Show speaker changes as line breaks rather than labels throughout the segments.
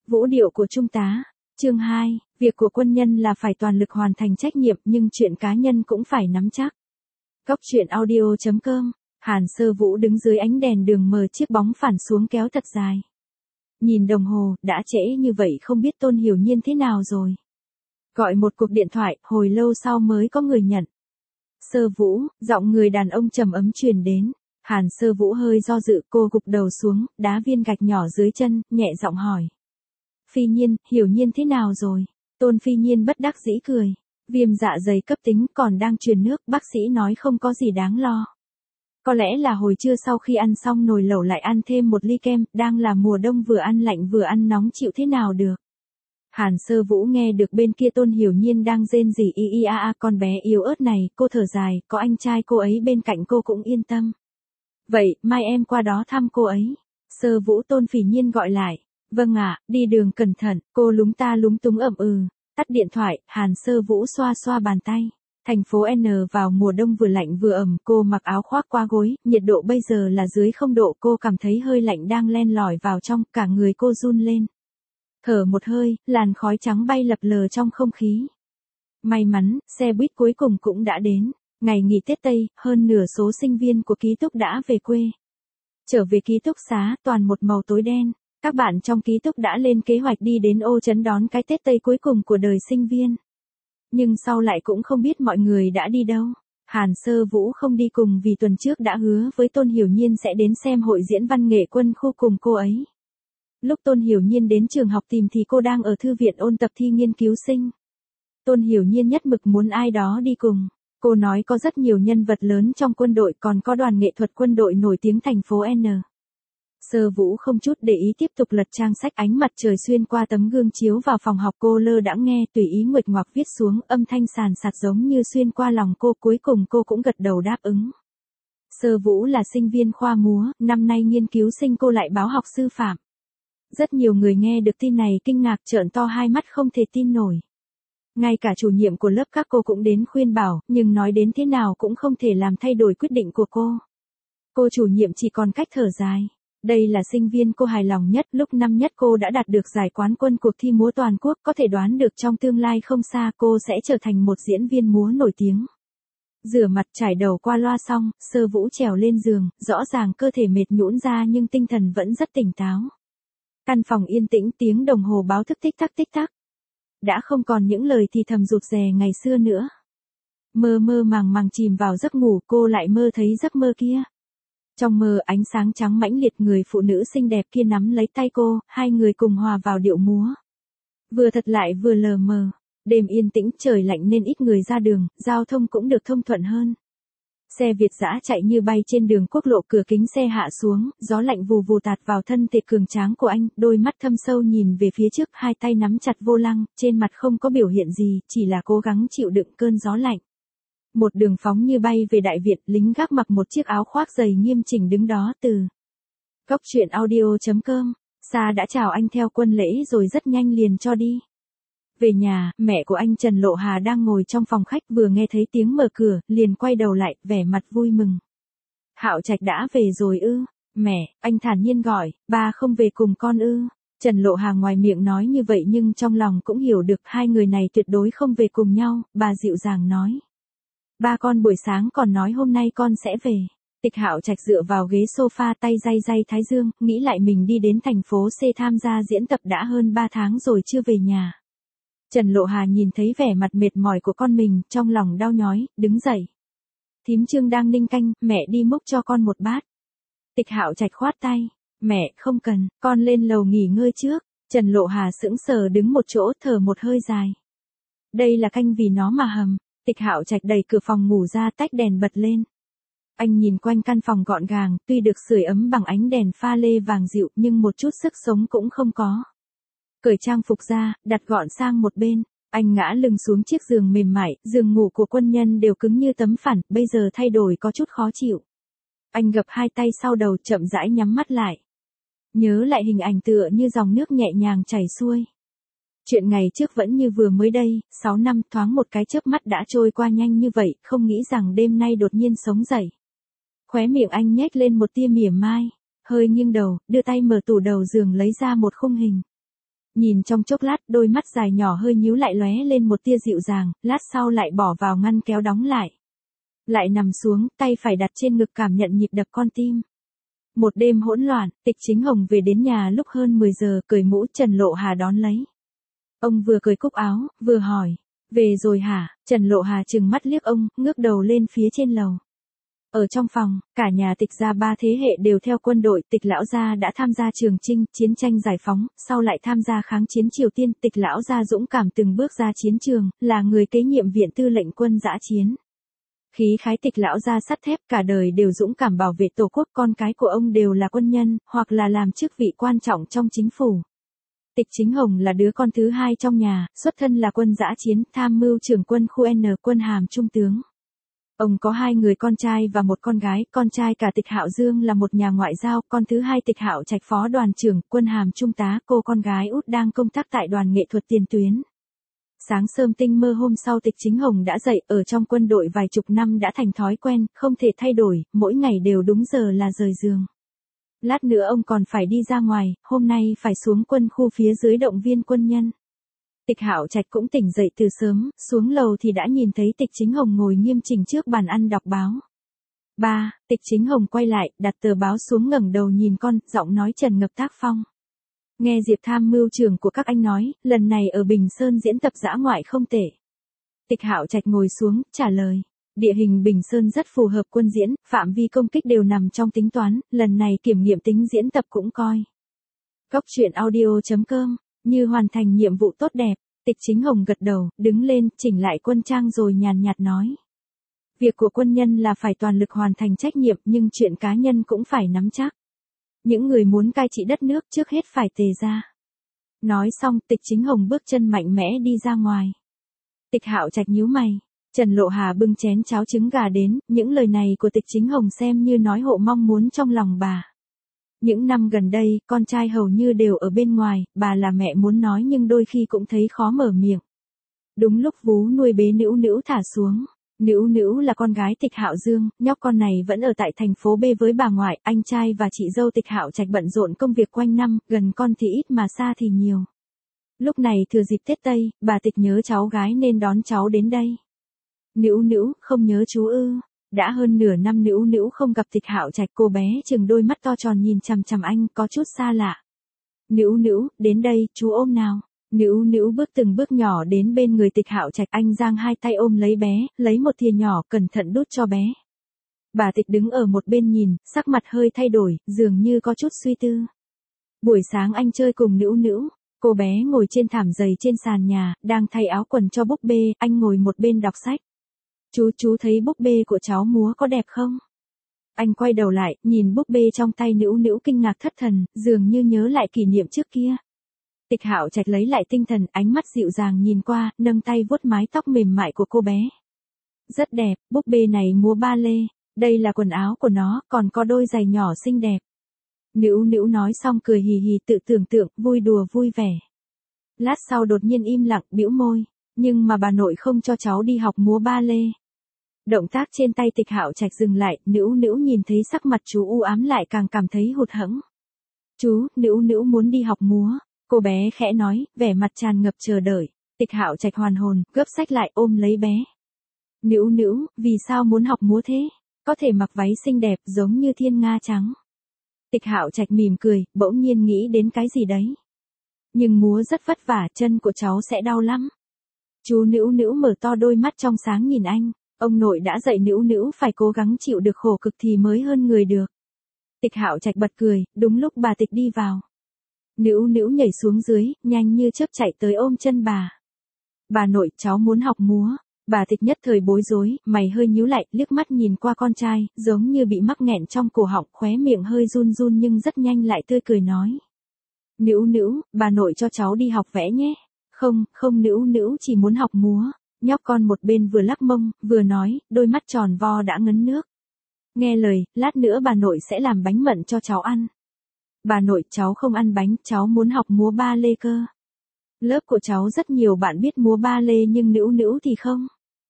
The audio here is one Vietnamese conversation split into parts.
Vũ điệu của trung tá. Chương 2, việc của quân nhân là phải toàn lực hoàn thành trách nhiệm nhưng chuyện cá nhân cũng phải nắm chắc. Góc truyện audio.com. Hàn Sơ Vũ đứng dưới ánh đèn đường mờ, chiếc bóng phản xuống kéo thật dài. Nhìn đồng hồ, đã trễ như vậy không biết Tôn Hiểu Nhiên thế nào rồi. Gọi một cuộc điện thoại, hồi lâu sau mới có người nhận. Sơ Vũ, giọng người đàn ông trầm ấm truyền đến. Hàn Sơ Vũ hơi do dự, cô gục đầu xuống, đá viên gạch nhỏ dưới chân, nhẹ giọng hỏi. Phi Nhiên, Hiểu Nhiên thế nào rồi? Tôn Phi Nhiên bất đắc dĩ cười. Viêm dạ dày cấp tính còn đang truyền nước, bác sĩ nói không có gì đáng lo. Có lẽ là hồi trưa sau khi ăn xong nồi lẩu lại ăn thêm một ly kem, đang là mùa đông vừa ăn lạnh vừa ăn nóng chịu thế nào được. Hàn Sơ Vũ nghe được bên kia Tôn Hiểu Nhiên đang rên rỉ con bé yếu ớt này, cô thở dài, có anh trai cô ấy bên cạnh cô cũng yên tâm. Vậy, mai em qua đó thăm cô ấy. Sơ Vũ Tôn Phỉ Nhiên gọi lại. Vâng ạ, đi đường cẩn thận, cô lúng ta lúng túng tắt điện thoại, Hàn Sơ Vũ xoa xoa bàn tay. Thành phố N vào mùa đông vừa lạnh vừa ẩm, cô mặc áo khoác qua gối, nhiệt độ bây giờ là dưới 0 độ, cô cảm thấy hơi lạnh đang len lỏi vào trong, cả người cô run lên. Thở một hơi, làn khói trắng bay lập lờ trong không khí. May mắn, xe buýt cuối cùng cũng đã đến. Ngày nghỉ Tết Tây, hơn nửa số sinh viên của ký túc đã về quê. Trở về ký túc xá, toàn một màu tối đen. Các bạn trong ký túc đã lên kế hoạch đi đến Ô Trấn đón cái Tết Tây cuối cùng của đời sinh viên. Nhưng sau lại cũng không biết mọi người đã đi đâu. Hàn Sơ Vũ không đi cùng vì tuần trước đã hứa với Tôn Hiểu Nhiên sẽ đến xem hội diễn văn nghệ quân khu cùng cô ấy. Lúc Tôn Hiểu Nhiên đến trường học tìm thì cô đang ở thư viện ôn tập thi nghiên cứu sinh. Tôn Hiểu Nhiên nhất mực muốn ai đó đi cùng. Cô nói có rất nhiều nhân vật lớn trong quân đội, còn có đoàn nghệ thuật quân đội nổi tiếng thành phố N. Sơ Vũ không chút để ý tiếp tục lật trang sách, ánh mặt trời xuyên qua tấm gương chiếu vào phòng học, cô lơ đãng nghe, tùy ý nguệch ngoạc viết xuống, âm thanh sàn sạt giống như xuyên qua lòng cô, cuối cùng cô cũng gật đầu đáp ứng. Sơ Vũ là sinh viên khoa múa, năm nay nghiên cứu sinh, cô lại báo học sư phạm. Rất nhiều người nghe được tin này kinh ngạc trợn to hai mắt không thể tin nổi. Ngay cả chủ nhiệm của lớp các cô cũng đến khuyên bảo, nhưng nói đến thế nào cũng không thể làm thay đổi quyết định của cô. Cô chủ nhiệm chỉ còn cách thở dài. Đây là sinh viên cô hài lòng nhất, lúc năm nhất cô đã đạt được giải quán quân cuộc thi múa toàn quốc, có thể đoán được trong tương lai không xa cô sẽ trở thành một diễn viên múa nổi tiếng. Rửa mặt trải đầu qua loa xong, Sơ Vũ trèo lên giường, rõ ràng cơ thể mệt nhũn ra nhưng tinh thần vẫn rất tỉnh táo. Căn phòng yên tĩnh, tiếng đồng hồ báo thức tích tắc tích tắc. Đã không còn những lời thì thầm rụt rè ngày xưa nữa. Mơ mơ màng màng chìm vào giấc ngủ, cô lại mơ thấy giấc mơ kia. Trong mơ ánh sáng trắng mãnh liệt, người phụ nữ xinh đẹp kia nắm lấy tay cô, hai người cùng hòa vào điệu múa. Vừa thật lại vừa lờ mờ. Đêm yên tĩnh, trời lạnh nên ít người ra đường, giao thông cũng được thông thuận hơn. Xe Việt dã chạy như bay trên đường quốc lộ, cửa kính xe hạ xuống, gió lạnh vù vù tạt vào thân thể cường tráng của anh, đôi mắt thâm sâu nhìn về phía trước, hai tay nắm chặt vô lăng, trên mặt không có biểu hiện gì, chỉ là cố gắng chịu đựng cơn gió lạnh. Một đường phóng như bay về Đại Việt, lính gác mặc một chiếc áo khoác dày nghiêm chỉnh đứng đó từ. Góc truyện audio.com. Sa đã chào anh theo quân lễ rồi rất nhanh liền cho đi. Về nhà, mẹ của anh Trần Lộ Hà đang ngồi trong phòng khách, vừa nghe thấy tiếng mở cửa, liền quay đầu lại, vẻ mặt vui mừng. Hạo Trạch đã về rồi ư? Mẹ, anh thản nhiên gọi, ba không về cùng con ư? Trần Lộ Hà ngoài miệng nói như vậy nhưng trong lòng cũng hiểu được hai người này tuyệt đối không về cùng nhau, bà dịu dàng nói. Ba con buổi sáng còn nói hôm nay con sẽ về. Tịch Hạo Trạch dựa vào ghế sofa, tay day day thái dương, nghĩ lại mình đi đến thành phố C tham gia diễn tập đã hơn 3 tháng rồi chưa về nhà. Trần Lộ Hà nhìn thấy vẻ mặt mệt mỏi của con mình, trong lòng đau nhói, đứng dậy. Thím Trương đang ninh canh, mẹ đi múc cho con một bát. Tịch Hạo Trạch khoát tay, mẹ không cần, con lên lầu nghỉ ngơi trước. Trần Lộ Hà sững sờ đứng một chỗ, thở một hơi dài. Đây là canh vì nó mà hầm. Tịch Hạo Trạch đẩy cửa phòng ngủ ra, tách đèn bật lên. Anh nhìn quanh căn phòng gọn gàng, tuy được sưởi ấm bằng ánh đèn pha lê vàng dịu nhưng một chút sức sống cũng không có. Cởi trang phục ra, đặt gọn sang một bên, anh ngã lưng xuống chiếc giường mềm mại, giường ngủ của quân nhân đều cứng như tấm phản, bây giờ thay đổi có chút khó chịu. Anh gập hai tay sau đầu, chậm rãi nhắm mắt lại. Nhớ lại hình ảnh tựa như dòng nước nhẹ nhàng chảy xuôi. Chuyện ngày trước vẫn như vừa mới đây, 6 năm thoáng một cái chớp mắt đã trôi qua nhanh như vậy, không nghĩ rằng đêm nay đột nhiên sống dậy. Khóe miệng anh nhếch lên một tia mỉa mai, hơi nghiêng đầu, đưa tay mở tủ đầu giường lấy ra một khung hình. Nhìn trong chốc lát, đôi mắt dài nhỏ hơi nhíu lại lóe lên một tia dịu dàng, lát sau lại bỏ vào ngăn kéo đóng lại. Lại nằm xuống, tay phải đặt trên ngực cảm nhận nhịp đập con tim. Một đêm hỗn loạn, Tịch Chính Hồng về đến nhà lúc hơn 10 giờ, cởi mũ. Trần Lộ Hà đón lấy. Ông vừa cởi cúc áo, vừa hỏi, về rồi hả? Trần Lộ Hà trừng mắt liếc ông, ngước đầu lên phía trên lầu. Ở trong phòng, cả nhà Tịch gia 3 thế hệ đều theo quân đội. Tịch lão gia đã tham gia Trường Chinh, chiến tranh giải phóng, sau lại tham gia kháng chiến Triều Tiên. Tịch lão gia dũng cảm từng bước ra chiến trường, là người kế nhiệm viện tư lệnh quân dã chiến. Khí khái Tịch lão gia sắt thép, cả đời đều dũng cảm bảo vệ tổ quốc. Con cái của ông đều là quân nhân, hoặc là làm chức vị quan trọng trong chính phủ. Tịch Chính Hồng là đứa con thứ 2 trong nhà, xuất thân là quân dã chiến, tham mưu trưởng quân khu N, quân hàm trung tướng. Ông có 2 người con trai và một con gái. Con trai cả Tịch Hạo Dương là một nhà ngoại giao, con thứ 2 Tịch Hạo Trạch phó đoàn trưởng, quân hàm trung tá. Cô con gái út đang công tác tại đoàn nghệ thuật tiền tuyến. Sáng sớm tinh mơ hôm sau Tịch Chính Hồng đã dậy. Ở trong quân đội vài chục năm đã thành thói quen, không thể thay đổi, mỗi ngày đều đúng giờ là rời giường. Lát nữa ông còn phải đi ra ngoài, hôm nay phải xuống quân khu phía dưới động viên quân nhân. Tịch Hạo Trạch cũng tỉnh dậy từ sớm, xuống lầu thì đã nhìn thấy Tịch Chính Hồng ngồi nghiêm chỉnh trước bàn ăn đọc báo. Ba, Tịch Chính Hồng quay lại, đặt tờ báo xuống ngẩng đầu nhìn con, giọng nói trần ngập tác phong. Nghe Diệp tham mưu trưởng của các anh nói, lần này ở Bình Sơn diễn tập dã ngoại không tệ. Tịch Hạo Trạch ngồi xuống, trả lời. Địa hình Bình Sơn rất phù hợp quân diễn, phạm vi công kích đều nằm trong tính toán, lần này kiểm nghiệm tính diễn tập cũng coi. Góc truyện audio.com, như hoàn thành nhiệm vụ tốt đẹp. Tịch Chính Hồng gật đầu, đứng lên, chỉnh lại quân trang rồi nhàn nhạt nói. Việc của quân nhân là phải toàn lực hoàn thành trách nhiệm, nhưng chuyện cá nhân cũng phải nắm chắc. Những người muốn cai trị đất nước trước hết phải tề ra. Nói xong, Tịch Chính Hồng bước chân mạnh mẽ đi ra ngoài. Tịch Hạo Trạch nhíu mày. Trần Lộ Hà bưng chén cháo trứng gà đến, những lời này của Tịch Chính Hồng xem như nói hộ mong muốn trong lòng bà. Những năm gần đây, con trai hầu như đều ở bên ngoài, bà là mẹ muốn nói nhưng đôi khi cũng thấy khó mở miệng. Đúng lúc vú nuôi bế Nữu Nữu thả xuống. Nữu Nữu là con gái Tịch Hạo Dương, nhóc con này vẫn ở tại thành phố B với bà ngoại, anh trai và chị dâu Tịch Hạo Trạch bận rộn công việc quanh năm, gần con thì ít mà xa thì nhiều. Lúc này thừa dịp Tết Tây, bà Tịch nhớ cháu gái nên đón cháu đến đây. Nữu Nữu, không nhớ chú ư? Đã hơn nửa năm Nữu Nữu không gặp Tịch Hạo Trạch, cô bé chừng đôi mắt to tròn nhìn chằm chằm anh, có chút xa lạ. Nữu Nữu, đến đây, chú ôm nào. Nữu Nữu bước từng bước nhỏ đến bên người Tịch Hạo Trạch, anh giang hai tay ôm lấy bé, lấy một thìa nhỏ cẩn thận đút cho bé. Bà Tịch đứng ở một bên nhìn, sắc mặt hơi thay đổi, dường như có chút suy tư. Buổi sáng anh chơi cùng Nữu Nữu, cô bé ngồi trên thảm dày trên sàn nhà, đang thay áo quần cho búp bê, anh ngồi một bên đọc sách. Chú thấy búp bê của cháu múa có đẹp không? Anh quay đầu lại, nhìn búp bê trong tay Nữu Nữu kinh ngạc thất thần, dường như nhớ lại kỷ niệm trước kia. Tịch Hạo Trạch lấy lại tinh thần, ánh mắt dịu dàng nhìn qua, nâng tay vuốt mái tóc mềm mại của cô bé. Rất đẹp, búp bê này múa ba lê, đây là quần áo của nó, còn có đôi giày nhỏ xinh đẹp. Nữu Nữu nói xong cười hì hì tự tưởng tượng, vui đùa vui vẻ. Lát sau đột nhiên im lặng, bĩu môi, nhưng mà bà nội không cho cháu đi học múa ba lê. Động tác trên tay Tịch Hạo Trạch dừng lại, Nữu Nữu nhìn thấy sắc mặt chú u ám lại càng cảm thấy hụt hẫng. Chú, Nữu Nữu muốn đi học múa. Cô bé khẽ nói, vẻ mặt tràn ngập chờ đợi. Tịch Hạo Trạch hoàn hồn, gấp sách lại ôm lấy bé. Nữu Nữu, vì sao muốn học múa thế? Có thể mặc váy xinh đẹp giống như thiên nga trắng. Tịch Hạo Trạch mỉm cười, bỗng nhiên nghĩ đến cái gì đấy. Nhưng múa rất vất vả, chân của cháu sẽ đau lắm. Chú Nữu Nữu mở to đôi mắt trong sáng nhìn anh. Ông nội đã dạy Nữu Nữu phải cố gắng chịu được khổ cực thì mới hơn người được. Tịch Hạo Trạch bật cười, đúng lúc bà Tịch đi vào. Nữu Nữu nhảy xuống dưới, nhanh như chớp chạy tới ôm chân bà. Bà nội, cháu muốn học múa. Bà Tịch nhất thời bối rối, mày hơi nhíu lại, liếc mắt nhìn qua con trai, giống như bị mắc nghẹn trong cổ họng, khóe miệng hơi run run nhưng rất nhanh lại tươi cười nói. Nữu Nữu, bà nội cho cháu đi học vẽ nhé. Không Nữu Nữu chỉ muốn học múa. Nhóc con một bên vừa lắc mông, vừa nói, đôi mắt tròn vo đã ngấn nước. Nghe lời, lát nữa bà nội sẽ làm bánh mận cho cháu ăn. Bà nội, cháu không ăn bánh, cháu muốn học múa ba lê cơ. Lớp của cháu rất nhiều bạn biết múa ba lê nhưng Nữu Nữu thì không.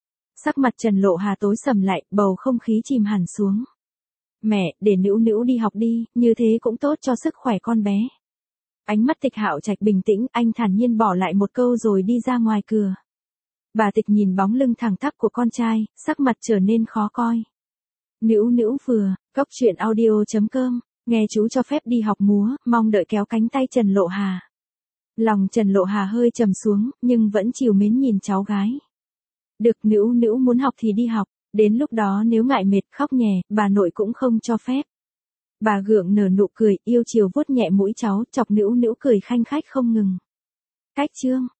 Sắc mặt Trần Lộ Hà tối sầm lại, bầu không khí chìm hẳn xuống. Mẹ, để Nữu Nữu đi học đi, như thế cũng tốt cho sức khỏe con bé. Ánh mắt Tịch Hạo Trạch bình tĩnh, anh thản nhiên bỏ lại một câu rồi đi ra ngoài cửa. Bà Tịch nhìn bóng lưng thẳng tắp của con trai, sắc mặt trở nên khó coi. Nữu nữu vừa, Cốc truyện audio.com, nghe chú cho phép đi học múa, mong đợi kéo cánh tay Trần Lộ Hà. Lòng Trần Lộ Hà hơi trầm xuống, nhưng vẫn trìu mến nhìn cháu gái. Được, nữu nữu muốn học thì đi học, đến lúc đó nếu ngại mệt khóc nhè, bà nội cũng không cho phép. Bà gượng nở nụ cười, yêu chiều vuốt nhẹ mũi cháu, chọc nữu nữu cười khanh khách không ngừng. Cách chương